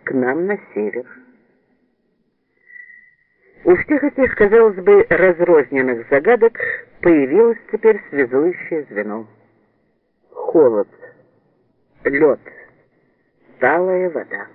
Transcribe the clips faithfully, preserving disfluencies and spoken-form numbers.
к нам на север. У всех этих, казалось бы, разрозненных загадок появилось теперь связующее звено. Холод, лед, талая вода.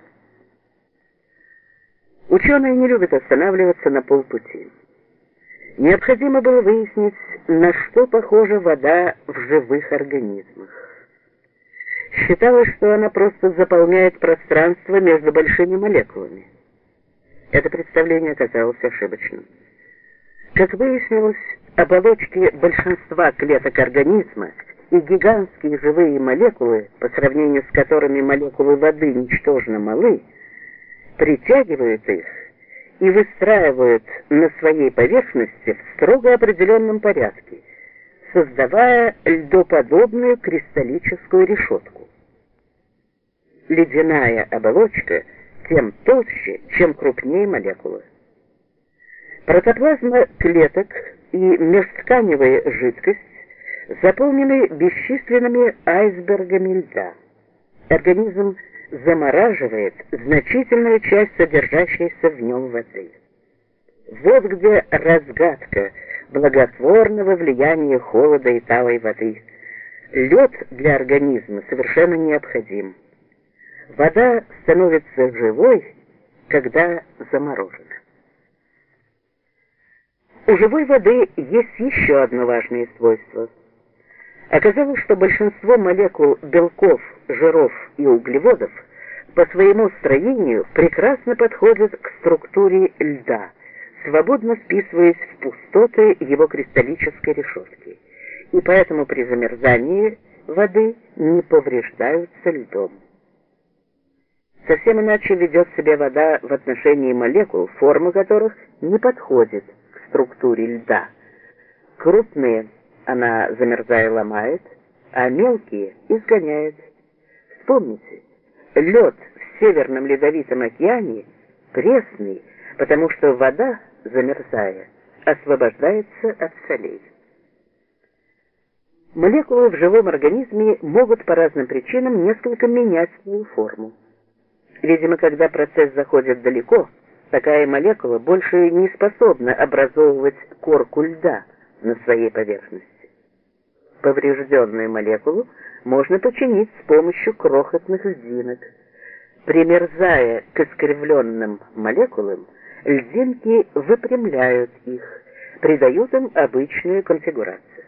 Ученые не любят останавливаться на полпути. Необходимо было выяснить, на что похожа вода в живых организмах. Считалось, что она просто заполняет пространство между большими молекулами. Это представление оказалось ошибочным. Как выяснилось, оболочки большинства клеток организма и гигантские живые молекулы, по сравнению с которыми молекулы воды ничтожно малы, притягивают их и выстраивают на своей поверхности в строго определенном порядке, создавая льдоподобную кристаллическую решетку. Ледяная оболочка тем толще, чем крупнее молекулы. Протоплазма клеток и межтканевая жидкость заполнены бесчисленными айсбергами льда. Организм замораживает значительную часть содержащейся в нем воды. Вот где разгадка благотворного влияния холода и талой воды. Лед для организма совершенно необходим. Вода становится живой, когда заморожена. У живой воды есть еще одно важное свойство. Оказалось, что большинство молекул белков, жиров и углеводов по своему строению прекрасно подходят к структуре льда, свободно вписываясь в пустоты его кристаллической решетки, и поэтому при замерзании воды не повреждаются льдом. Совсем иначе ведет себя вода в отношении молекул, форма которых не подходит к структуре льда. Крупные она, замерзая, ломает, а мелкие изгоняет. Вспомните, лед в Северном Ледовитом океане пресный, потому что вода, замерзая, освобождается от солей. Молекулы в живом организме могут по разным причинам несколько менять свою форму. Видимо, когда процесс заходит далеко, такая молекула больше не способна образовывать корку льда на своей поверхности. Поврежденную молекулу можно починить с помощью крохотных льдинок. Примерзая к искривленным молекулам, льдинки выпрямляют их, придают им обычную конфигурацию.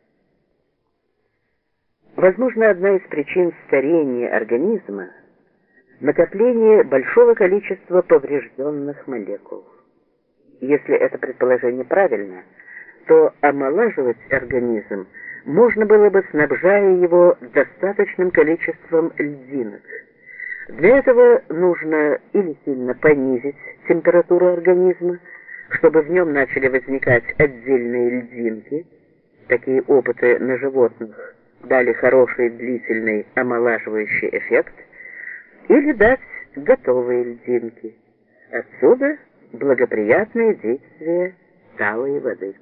Возможно, одна из причин старения организма – накопление большого количества поврежденных молекул. Если это предположение правильно, то омолаживать организм можно было бы, снабжая его достаточным количеством льдинок. Для этого нужно или сильно понизить температуру организма, чтобы в нем начали возникать отдельные льдинки. Такие опыты на животных дали хороший длительный омолаживающий эффект, или дать готовые льдинки. Отсюда благоприятное действие талой воды.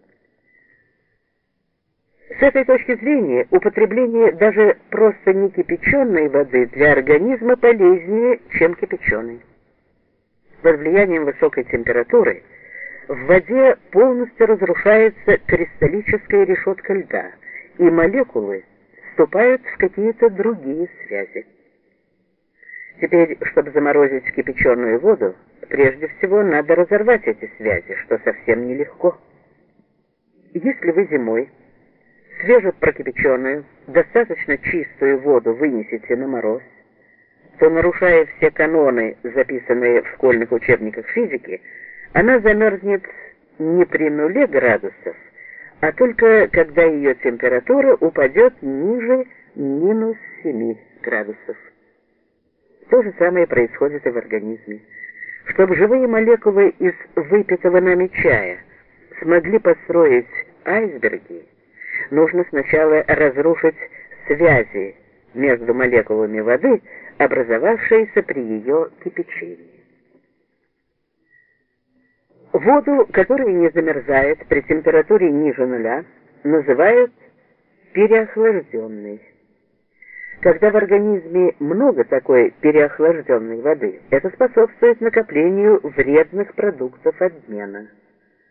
С этой точки зрения употребление даже просто не кипяченой воды для организма полезнее, чем кипяченой. Под влиянием высокой температуры в воде полностью разрушается кристаллическая решетка льда, и молекулы вступают в какие-то другие связи. Теперь, чтобы заморозить кипяченую воду, прежде всего надо разорвать эти связи, что совсем нелегко. Если вы зимой свежепрокипяченную, достаточно чистую воду вынесете на мороз, то, нарушая все каноны, записанные в школьных учебниках физики, она замерзнет не при нуле градусов, а только когда ее температура упадет ниже минус семи градусов. То же самое происходит и в организме. Чтобы живые молекулы из выпитого нами чая смогли построить айсберги, нужно сначала разрушить связи между молекулами воды, образовавшиеся при ее кипячении. Воду, которая не замерзает при температуре ниже нуля, называют переохлажденной. Когда в организме много такой переохлажденной воды, это способствует накоплению вредных продуктов обмена.